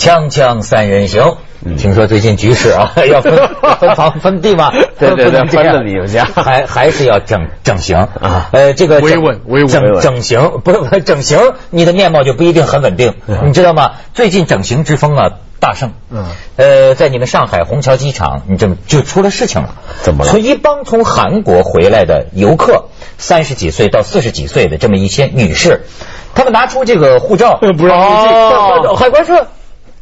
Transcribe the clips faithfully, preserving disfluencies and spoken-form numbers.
锵锵三人行。嗯、听说最近局势啊，要分分房分地嘛， 对对对，分了你们家， 还还是要整整形啊。呃，这个维稳维稳整整形不是整形，你的面貌就不一定很稳定，嗯、你知道吗？最近整形之风啊大盛。嗯。呃，在你们上海虹桥机场，你这么就出了事情了。 怎么了？ 从一帮从韩国回来的游客，三十几岁到四十几岁的这么一些女士，她们拿出这个护照， 不让入境， 哦、海关说。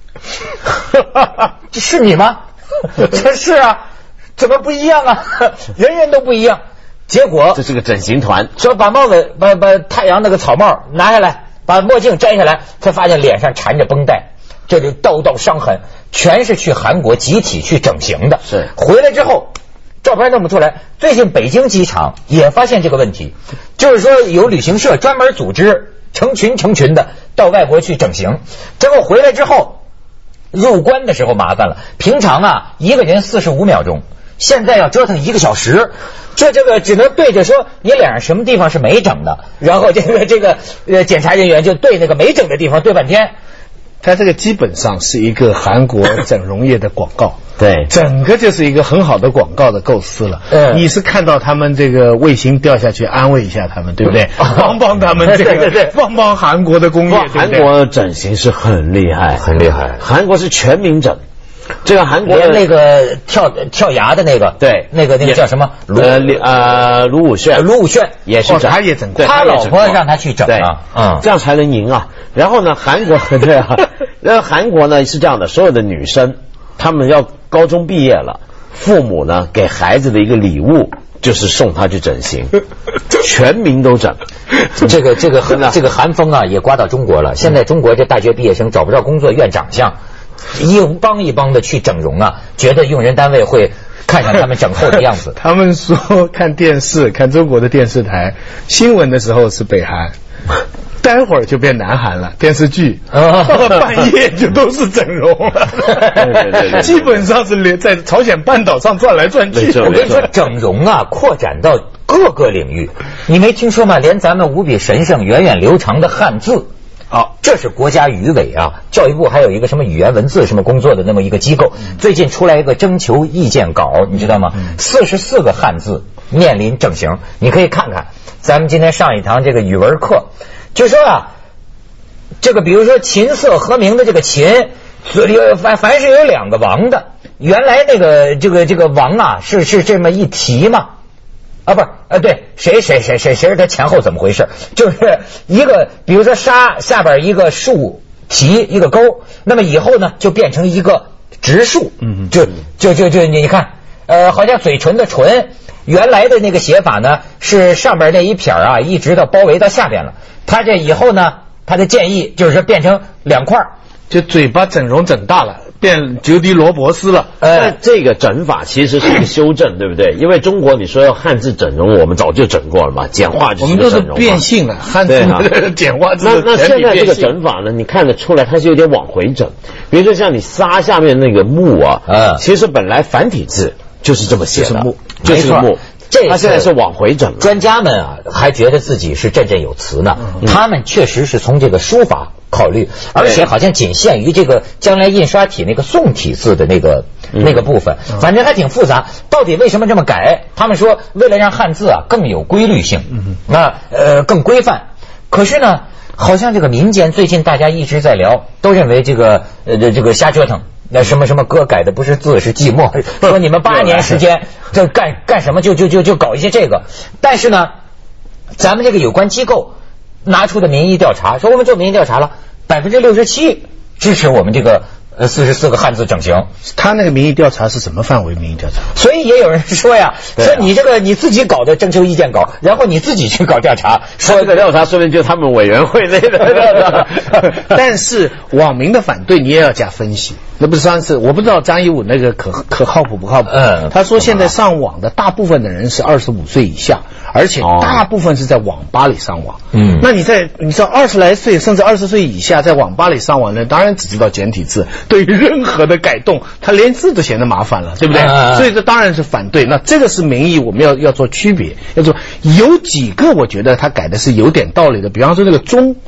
这是你吗？这是啊，怎么不一样啊？人人都不一样。结果这是个整形团， 说把帽子把把太阳那个草帽拿下来，把墨镜摘下来，才发现脸上缠着绷带，这就道道伤痕，全是去韩国集体去整形的。 是回来之后照片弄不出来。最近北京机场也发现这个问题，就是说有旅行社专门组织成群成群的到外国去整形，结果回来之后入关的时候麻烦了，平常啊一个人四十五秒钟，现在要折腾一个小时，这这个只能对着说你脸上什么地方是没整的，然后这个这个呃检查人员就对那个没整的地方对半天。 它这个基本上是一个韩国整容业的广告， 对， 整个就是一个很好的广告的构思了。嗯，你是看到他们这个卫星掉下去，安慰一下他们，对不对？帮帮他们这个，对对对，帮帮韩国的工业。 韩国整形是很厉害， 很厉害。 韩国是全民整。这个韩国连那个跳跳崖的那个， 对， 那个那个叫什么？ 呃呃，卢武铉， 卢武铉也是整， 他也整过， 他老婆让他去整啊， 嗯，这样才能赢啊。然后呢，韩国对啊，那韩国呢是这样的，所有的女生，她们要高中毕业了，父母呢给孩子的一个礼物就是送她去整形，全民都整。 这个这个这个韩风啊也刮到中国了。现在中国这大学毕业生找不着工作，怨长相。一帮一帮的去整容啊，觉得用人单位会看上他们整后的样子。 他们说看电视，看中国的电视台新闻的时候是北韩，待会儿就变南韩了。电视剧半夜就都是整容了， 对对对对， 基本上是连在朝鲜半岛上转来转去。 我跟你说，整容啊扩展到各个领域，你没听说吗？连咱们无比神圣、源远流长的汉字。好，这是国家语委啊，教育部还有一个什么语言文字什么工作的那么一个机构，最近出来一个征求意见稿，你知道吗？四十四个汉字面临整形，你可以看看。咱们今天上一堂这个语文课，就说啊，这个比如说琴瑟和鸣的这个琴，凡凡是有两个王的，原来那个这个这个王啊是是这么一提嘛。啊，不是，呃，对，谁谁谁谁谁是他前后怎么回事？就是一个，比如说沙下边一个竖提一个勾，那么以后呢就变成一个直竖，嗯，就就就就你看，呃，好像嘴唇的唇，原来的那个写法呢是上边那一撇啊，一直到包围到下边了。他这以后呢，他的建议就是变成两块， 就嘴巴整容整大了。变久迪罗伯斯了， 呃，这个整法其实是一个修正，对不对？因为中国你说要汉字整容，我们早就整过了嘛，简化就是整容嘛。 我们都是变性了，汉字、啊、简化。 那那现在这个整法呢，你看得出来它是有点往回整。比如说像你沙下面那个木啊，嗯，其实本来繁体字就是这么写的， 就是木， 就是木。这他现在是往回整了。 专家们啊，还觉得自己是振振有词呢。嗯、他们确实是从这个书法考虑，而且好像仅限于这个将来印刷体那个宋体字的那个、嗯、那个部分，反正还挺复杂。到底为什么这么改？他们说为了让汉字啊更有规律性，那呃更规范。可是呢，好像这个民间最近大家一直在聊，都认为这个呃这个瞎折腾。那什么什么歌改的不是字是寂寞，说你们八年时间这干干什么就就就就搞一些这个，但是呢，咱们这个有关机构拿出的民意调查说，我们做民意调查了，百分之六十七支持我们这个呃四十四个汉字整形。 他那个民意调查是什么范围民意调查？ 所以也有人说呀，说你这个你自己搞的征求意见稿，然后你自己去搞调查， 说这个调查说不定就他们委员会内的。 但是网民的反对你也要加分析。那不是上次我不知道张一武那个可可靠谱不靠谱？嗯，他说现在上网的大部分的人是二十五岁以下，而且大部分是在网吧里上网。嗯，那你在你知道二十来岁甚至二十岁以下在网吧里上网呢，当然只知道简体字，对于任何的改动，他连字都嫌得麻烦了，对不对？嗯、所以这当然是反对。那这个是民意，我们要要做区别，要做有几个我觉得他改的是有点道理的，比方说那个中。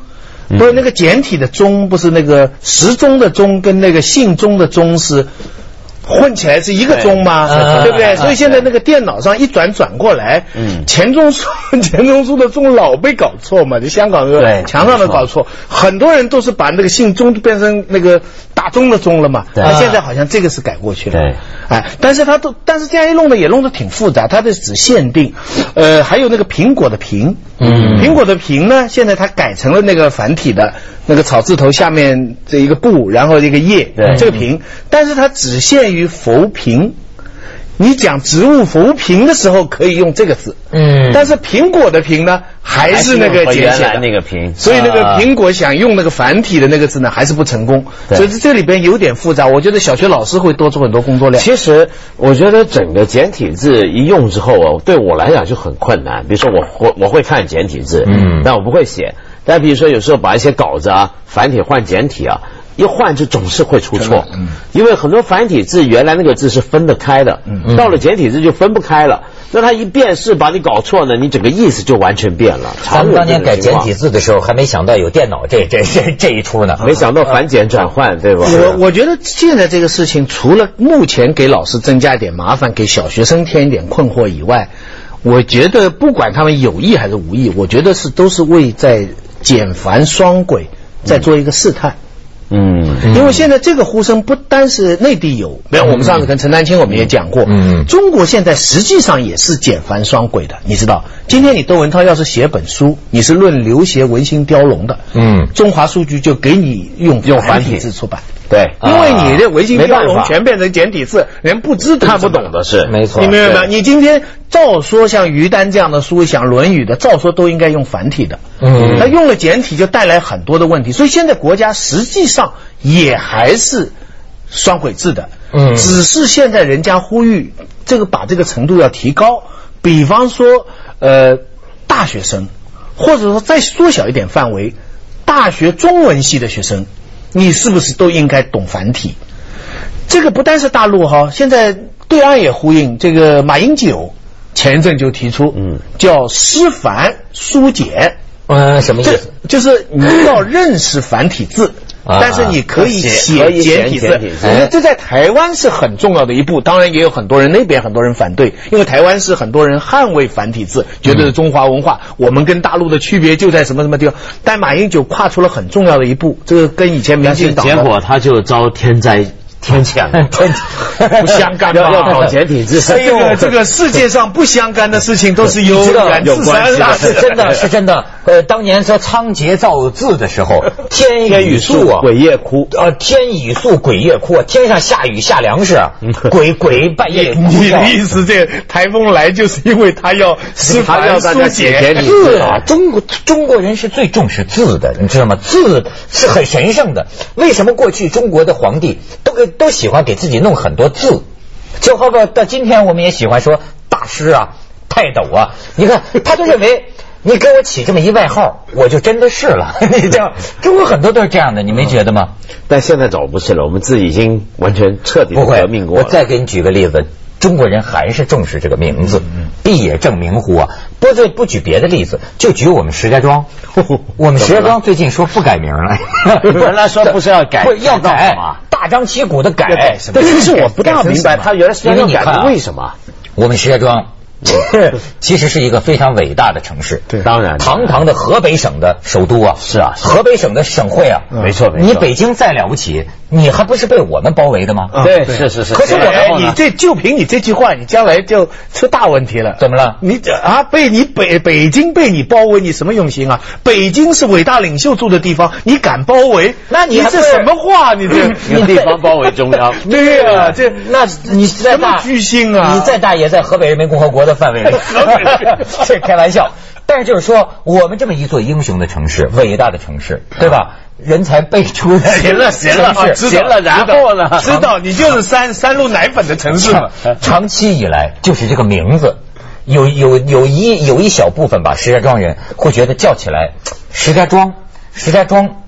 不是那个简体的钟，不是那个时钟的钟跟那个姓钟的钟是混起来是一个钟吗？对, 对不对？所以现在那个电脑上一转转过来，嗯，钱钟书钱钟书的钟老被搞错嘛，就香港那个墙上的搞错，很多人都是把那个姓钟变成那个大钟的钟了嘛。那现在好像这个是改过去了，对，哎，但是他都但是这样一弄的也弄得挺复杂，它的只限定，呃，还有那个苹果的苹，嗯，苹果的苹呢，现在它改成了那个繁体的那个草字头下面这一个不，然后一个叶，对，这个苹，但是它只限于浮萍。你讲植物浮萍的时候可以用这个字，嗯，但是苹果的苹呢还是那个简写的那个苹， 所以那个苹果想用那个繁体的那个字呢还是不成功，所以这里边有点复杂，我觉得小学老师会多出很多工作量。 其实我觉得整个简体字一用之后啊，对我来讲就很困难。比如说我会我会看简体字，嗯，但我不会写。但比如说有时候把一些稿子啊繁体换简体啊，一换就总是会出错，嗯，因为很多繁体字原来那个字是分得开的，嗯，到了简体字就分不开了。那它一变式把你搞错呢，你整个意思就完全变了。 咱们当年改简体字的时候，还没想到有电脑这这这这一出呢， 没想到繁简转换，对吧？ 我我觉得现在这个事情，除了目前给老师增加一点麻烦，给小学生添一点困惑以外，我觉得不管他们有意还是无意，我觉得是都是为在简繁双轨在做一个试探。嗯，因为现在这个呼声不单是内地有，没有，我们上次跟陈丹青我们也讲过，嗯，中国现在实际上也是简繁双轨的，你知道，今天你窦文涛要是写本书，你是论刘勰文心雕龙的，嗯，中华书局就给你用用繁体字出版。对，因为你的文心雕龙全变成简体字，人不知道看不懂的是， 没错。 你明白吗？你今天照说像于丹这样的书，像《论语》的，照说都应该用繁体的，嗯，他用了简体就带来很多的问题，所以现在国家实际上也还是双轨制的，嗯，只是现在人家呼吁这个把这个程度要提高，比方说呃大学生，或者说再缩小一点范围，大学中文系的学生。你是不是都应该懂繁体？这个不单是大陆哈，现在对岸也呼应。这个马英九前一阵就提出，嗯，叫师繁书简， 嗯，什么意思？ 就是你要认识繁体字。但是你可以写简体字，这在台湾是很重要的一步。当然也有很多人那边很多人反对，因为台湾是很多人捍卫繁体字，觉得中华文化我们跟大陆的区别就在什么什么地方。但马英九跨出了很重要的一步，这个跟以前民进党， 结果他就遭天灾。天谴， 天不相干， 要要搞简体字。 这个这个世界上不相干的事情都是有有关系的，是真的是真的。呃，当年说仓颉造字的时候，天雨粟啊， 鬼夜哭， 呃，天雨粟，鬼夜哭，天上下雨下粮食，鬼鬼半夜哭。 你的意思，这台风来就是因为他要师繁书简字啊？中国中国人是最重视字的，你知道吗？字是很神圣的。为什么过去中国的皇帝都给都喜欢给自己弄很多字，就好比到今天我们也喜欢说大师啊、泰斗啊，你看他就认为你给我起这么一外号，我就真的是了。你这样，中国很多都是这样的，你没觉得吗？ 但现在早不是了，我们字已经完全彻底革命过了。 我再给你举个例子，中国人还是重视这个名字，必也正名乎啊。不对，不举别的例子，就举我们石家庄。我们石家庄最近说不改名了， 原来说不是要改， 要改，大张旗鼓的改。 但是我不大明白，他原来是要改，为什么？ 我们石家庄其实是一个非常伟大的城市， 对，当然， 堂堂的河北省的首都啊， 是啊， 河北省的省会啊， 没错没错。 你北京再了不起，你还不是被我们包围的吗？ 对，是是是。 可是我们，你这就凭你这句话，你将来就出大问题了。 怎么了？ 你啊，被你北北京被你包围，你什么用心啊？北京是伟大领袖住的地方，你敢包围？那你这什么话？你这你地方包围中央？ 对呀，这那你再大巨星啊， 你再大也在河北人民共和国的范围内。这开玩笑，但是就是说，我们这么一座英雄的城市，伟大的城市，对吧？人才辈出的， 行了行了行了，然后呢？知道你就是三三鹿奶粉的城市嘛。 长期以来，就是这个名字，有有有一有一小部分吧，石家庄人会觉得叫起来石家庄，石家庄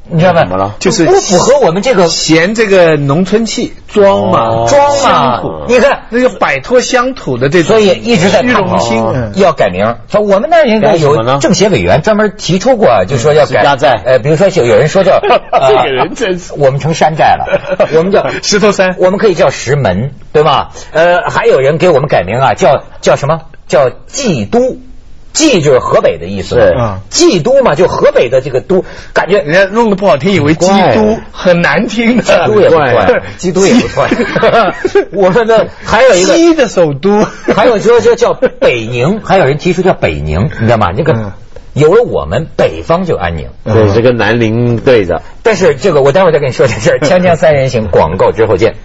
你知道吗？ 怎么了？ 就是不符合我们这个嫌这个农村气，装嘛， 装嘛。你看， 那就摆脱乡土的这种， 所以一直在虚荣心， 要改名。说我们那儿应该有政协委员专门提出过，就说要改。呃，比如说有人说叫这个人真是， 我们成山寨了，我们叫石头山， 我们可以叫石门，对吧？呃，还有人给我们改名啊，叫叫什么？叫冀都。冀就是河北的意思， 对， 冀都嘛，就河北的这个都，感觉人家弄得不好听，以为基督很难听的， 基督也不错，基督也不错。我们的还有一个西的首都， 还有说就叫北宁，还有人提出叫北宁，你知道吗？这个有了我们北方就安宁， 对，这个南宁对着。 但是这个我待会儿再跟你说这事儿。锵锵三人行，广告之后见。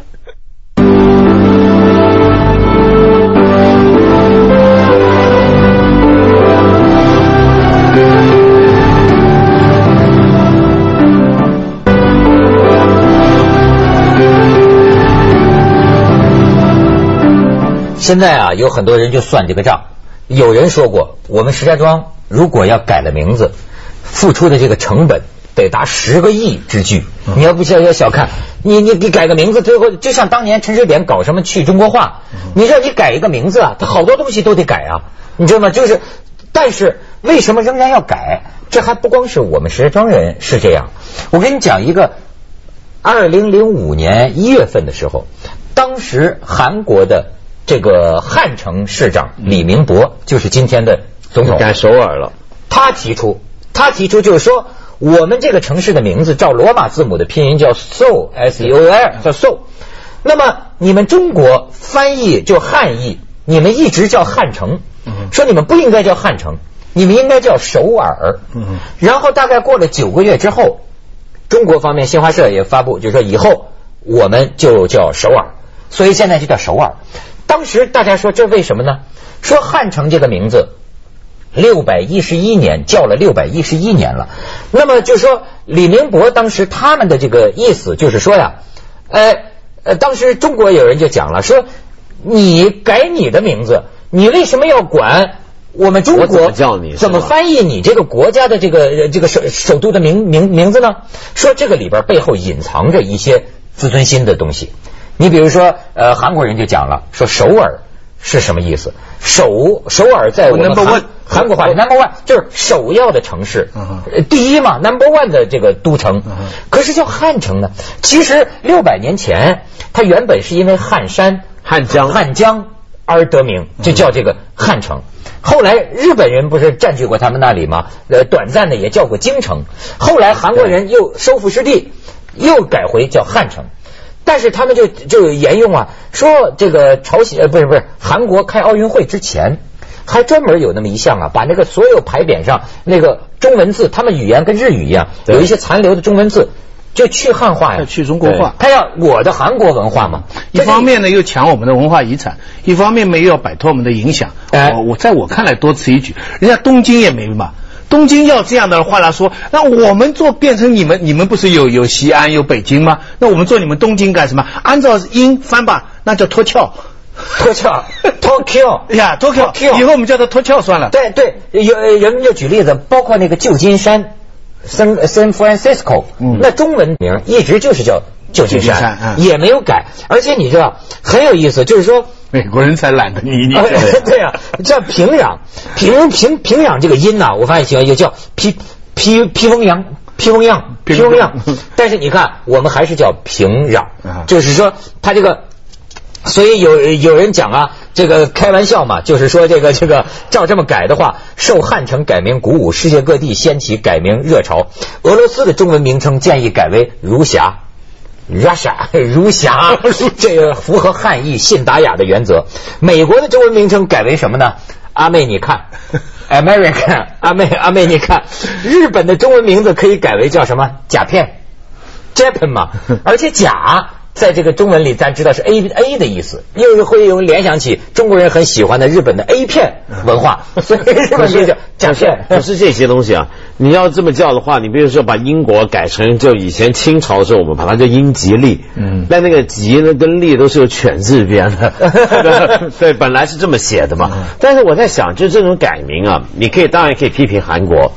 现在啊，有很多人就算这个账。有人说过，我们石家庄如果要改了名字，付出的这个成本得达十个亿之巨。嗯、你要不要小看你，你你改个名字，最后就像当年陈水扁搞什么去中国化，嗯、你说你改一个名字啊，他好多东西都得改啊，你知道吗？就是，但是为什么仍然要改？这还不光是我们石家庄人是这样。我跟你讲一个，二零零五年一月份的时候，当时韩国的这个汉城市长李明博，就是今天的总统， 改首尔了。 他提出，他提出就是说，我们这个城市的名字照罗马字母的拼音叫 Seoul S E O L 叫 Seoul， 那么你们中国翻译就汉译，你们一直叫汉城，说你们不应该叫汉城，你们应该叫首尔。然后大概过了九个月之后，中国方面新华社也发布，就是说以后我们就叫首尔，所以现在就叫首尔。当时大家说这为什么呢？说汉城这个名字六百一十一年叫了六百一十一年了，那么就说李明博当时他们的这个意思就是说呀，呃呃，当时中国有人就讲了，说你改你的名字，你为什么要管我们中国叫你怎么翻译你这个国家的这个这个首首都的名名名字呢？说这个里边背后隐藏着一些自尊心的东西。你比如说，呃，韩国人就讲了，说首尔是什么意思？首首尔在我们韩韩国话里 number one 就是首要的城市，呃、第一嘛 number one 的这个都城。可是叫汉城呢？其实六百年前，它原本是因为汉山、 汉江、 汉江而得名，就叫这个汉城。后来日本人不是占据过他们那里吗？呃，短暂的也叫过京城。后来韩国人又收复失地，又改回叫汉城。但是他们就就沿用啊，说这个朝鲜呃不是不是韩国开奥运会之前，还专门有那么一项啊，把那个所有牌匾上那个中文字，他们语言跟日语一样，有一些残留的中文字，就去汉化呀， 去中国化， 他要我的韩国文化嘛。 一方面呢又抢我们的文化遗产，一方面呢又要摆脱我们的影响。哎，我在我看来多此一举，人家东京也没嘛。东京要这样的话来说，那我们做变成你们，你们不是有有西安有北京吗？那我们做你们东京干什么？按照音翻吧，那叫脱壳， 脱壳 ，Tokyo 呀 ，Tokyo， 以后我们叫它脱壳算了。 对对，有人们就举例子，包括那个旧金山 San San Francisco，嗯、那中文名一直就是叫旧金山，山嗯、也没有改。而且你知道很有意思，就是说。 美国人才懒得理你。 对呀、啊，叫平壤，平平平壤这个音呐、啊，我发现喜欢也叫披披披风扬，披风样，披风样。但是你看，我们还是叫平壤，就是说他这个，所以有有人讲啊，这个开玩笑嘛，就是说这个这个照这么改的话，受汉城改名鼓舞，世界各地掀起改名热潮。俄罗斯的中文名称建议改为如霞。Russia 如霞，这个符合汉译信达雅的原则。美国的中文名称改为什么呢？阿妹你看 American 阿妹阿妹你看。日本的中文名字可以改为叫什么？甲片 Japan 嘛。而且甲在这个中文里咱知道是 A A 的意思，又会有联想起中国人很喜欢的日本的 A 片文化，所以日本就叫甲片。 不是这些东西啊，你要这么叫的话，你比如说把英国改成就以前清朝的时候我们把它叫英吉利，嗯，但那个吉呢跟利都是有犬字边的，对，本来是这么写的嘛。但是我在想，就这种改名啊，你可以当然可以批评韩国。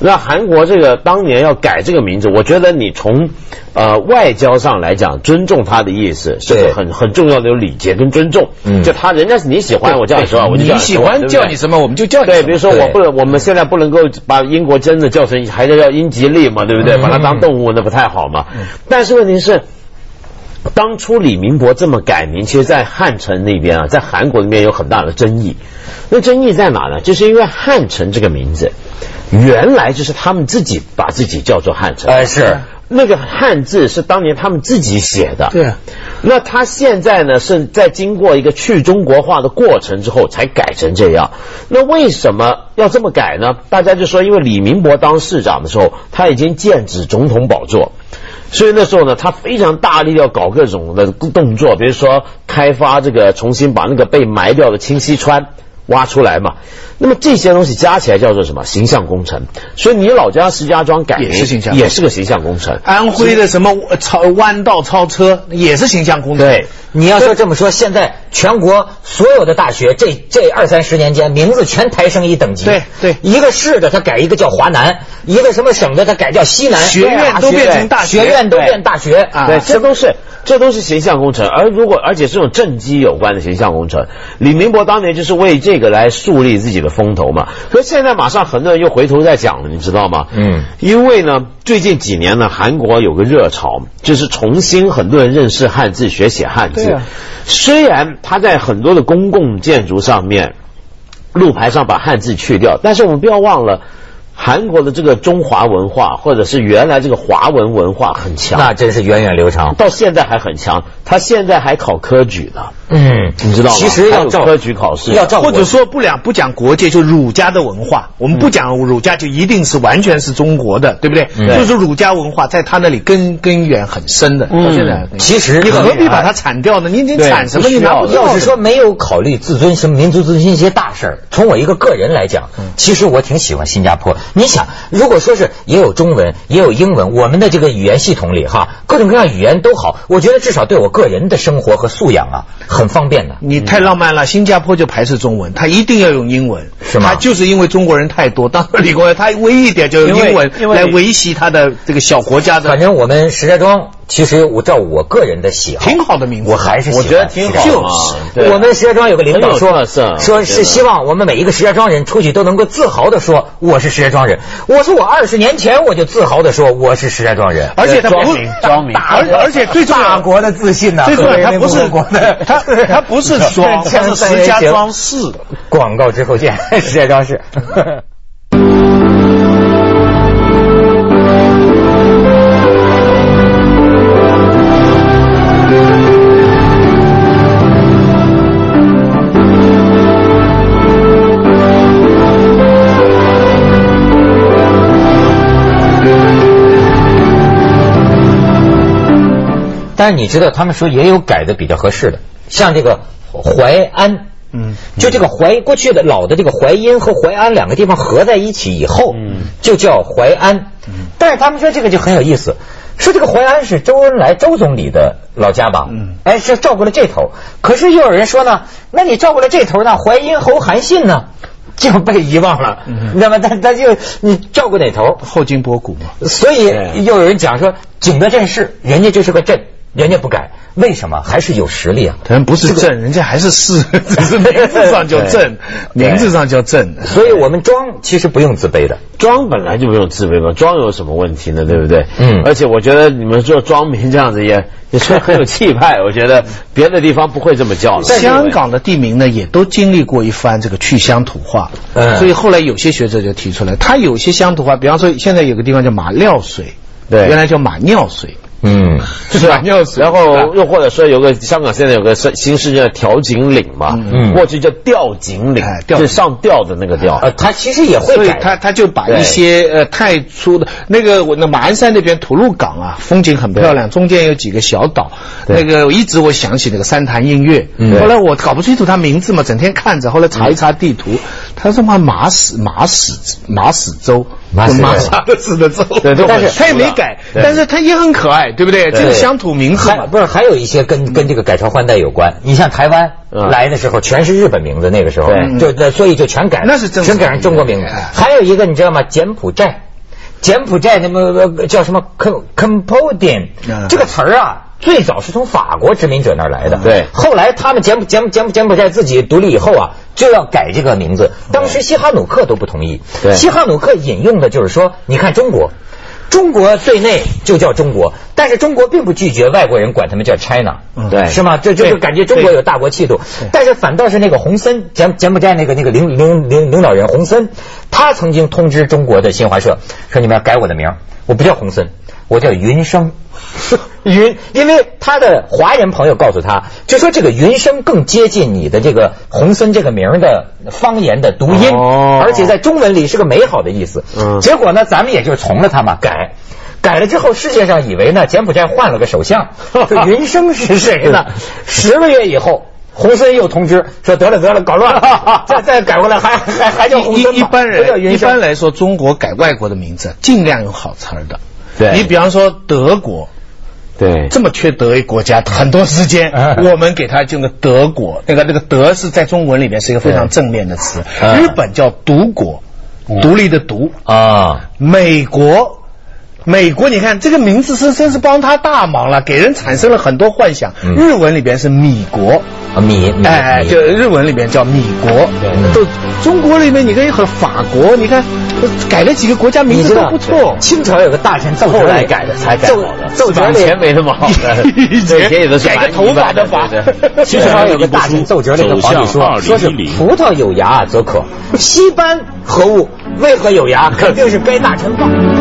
那韩国这个当年要改这个名字，我觉得你从呃外交上来讲，尊重他的意思是个很很重要的有礼节跟尊重。嗯，就他人家是你喜欢我叫你说，我就叫你喜欢叫你什么我们就叫你什么。 对，比如说我不能，我们现在不能够把英国真的叫成还是叫英吉利嘛，对不对？把它当动物那不太好嘛。但是问题是，当初李明博这么改名，其实在汉城那边啊，在韩国那边有很大的争议。那争议在哪呢？就是因为汉城这个名字原来就是他们自己把自己叫做汉城， 哎、呃、是那个汉字是当年他们自己写的， 对。 那他现在呢是在经过一个去中国化的过程之后才改成这样。那为什么要这么改呢？大家就说，因为李明博当市长的时候，他已经剑指总统宝座。所以那时候呢，他非常大力要搞各种的动作，比如说开发这个重新把那个被埋掉的清溪川挖出来嘛。那么这些东西加起来叫做什么？形象工程。所以你老家石家庄改名也是形象， 也是个形象工程。 安徽的什么超弯道超车也是形象工程。 对，你要说这么说，现在全国所有的大学这这二三十年间名字全抬升一等级。 对对， 一个市的他改一个叫华南，一个什么省的他改叫西南， 学院都变成大学， 学院都变大学啊， 对，这都是这都是形象工程。而如果而且这种政绩有关的形象工程，李明博当年就是为这个来树立自己的风头嘛。可是现在马上很多人又回头在讲了，你知道吗？嗯，因为呢，最近几年呢，韩国有个热潮，就是重新很多人认识汉字，学写汉字。 对啊， 虽然他在很多的公共建筑上面、路牌上把汉字去掉，但是我们不要忘了。韩国的这个中华文化，或者是原来这个华文文化很强， 那真是源远流长， 到现在还很强。他现在还考科举呢， 嗯， 你知道吗？ 其实要照科举考试， 要照，或者说不两不讲国界，就儒家的文化。我们不讲儒家，就一定是完全是中国的，对不对？嗯、就是儒家文化在他那里根根源很深的。 嗯、 到现在， 其实你何必把它铲掉呢？你你铲什么？你拿不掉。 要是说没有考虑自尊、什么民族自尊心一些大事儿，从我一个个人来讲，嗯、其实我挺喜欢新加坡。你想。如果说是也有中文也有英文，我们的这个语言系统里哈，各种各样语言都好，我觉得至少对我个人的生活和素养啊很方便的。 你太浪漫了，新加坡就排斥中文，他一定要用英文， 是吗？ 他就是因为中国人太多，当时李光耀他唯一一点就用英文来维系他的这个小国家的。 反正我们石家庄，其实我照我个人的喜好， 挺好的名字， 我还是喜欢我觉得挺好。 就是我们石家庄有个领导说，说是希望我们每一个石家庄人出去都能够自豪的说我是石家庄人。我说我二十年前我就自豪的说我是石家庄人， 而且他不是庄民， 而而且最重要， 大国的自信呢， 最重要他不是他他不是庄，他是石家庄市。 广告之后见，石家庄市。但是你知道，他们说也有改的比较合适的，像这个淮安，嗯，就这个淮过去的老的这个淮阴和淮安两个地方合在一起以后，嗯，就叫淮安。嗯，但是他们说这个就很有意思，说这个淮安是周恩来周总理的老家吧？嗯，哎，是照顾了这头，可是又有人说呢，那你照顾了这头呢，淮阴侯韩信呢？就被遗忘了，嗯、那么他他就你照顾哪头？ 后金波谷嘛。 所以又有人讲说，景德镇市人家就是个镇，人家不改，为什么？还是有实力啊。 可能不是镇，人家还是市，只是名字上叫镇，名字上叫镇。 所以我们庄其实不用自卑的， 庄本来就不用自卑嘛，庄有什么问题呢？对不对？嗯。而且我觉得你们做庄民这样子也也是很有气派，我觉得别的地方不会这么叫。 香港的地名呢，也都经历过一番这个去乡土化，嗯，所以后来有些学者就提出来，他有些乡土化，比方说现在有个地方叫马料水，对，原来叫马尿水。 嗯， 是吧？然后又或者说有个香港现在有个新市叫调景岭嘛，嗯，过去叫吊景岭，就上吊的那个吊。 呃，他其实也会改， 所以他他就把一些呃太粗的那个我那马鞍山那边吐露港啊，风景很漂亮，中间有几个小岛，那个一直我想起那个三潭印月，后来我搞不清楚他名字嘛，整天看着，后来查一查地图，他说嘛马屎马屎马屎洲。马沙的死的州， 对，但是他也没改，但是他也很可爱，对不对？这个乡土名字不是还有一些跟跟这个改朝换代有关？你像台湾来的时候全是日本名字，那个时候就所以就全改， 那是全改成中国名字。还有一个你知道吗？柬埔寨。 柬埔寨那么叫什么 Cambodian 这个词儿啊，最早是从法国殖民者那儿来的。 对， 后来他们柬埔柬柬柬埔寨自己独立以后啊，就要改这个名字。当时西哈努克都不同意。对，西哈努克引用的就是说，你看中国。中国对内就叫中国，但是中国并不拒绝外国人管他们叫 China， 对， 是吗？这这就感觉中国有大国气度。但是反倒是那个洪森，柬柬埔寨那个那个领领领领导人洪森，他曾经通知中国的新华社说：“你们要改我的名，我不叫洪森，我叫云生。”云，因为他的华人朋友告诉他，就说这个云生更接近你的这个洪森这个名的方言的读音，哦、而且在中文里是个美好的意思。嗯，结果呢，咱们也就从了他嘛，改。改了之后，世界上以为呢，柬埔寨换了个首相，这云生是谁呢？十个月以后，洪森又通知说得了得了，搞乱了，再再改过来还还还叫洪森。 一般人一般来说，中国改外国的名字尽量用好词儿的。 对， 你比方说德国。 对， 这么缺德一国家，很多时间、嗯、我们给它用个德国，那个那个德是在中文里面是一个非常正面的词。嗯、日本叫独国，嗯、独立的独啊。美国，美国，你看这个名字是真是帮他大忙了，给人产生了很多幻想。嗯、日文里边是米国。 米， 哎，就日文里面叫米国，都中国里面你可以和法国，你看改了几个国家名字都不错。 清朝有个大臣奏折来改的，才改好的。 奏折里前没那么好的，以前有的改个头发的法。 清朝有个大臣奏折里的皇帝说，说是葡萄有牙则可，西班何物？为何有牙？肯定是该大臣放。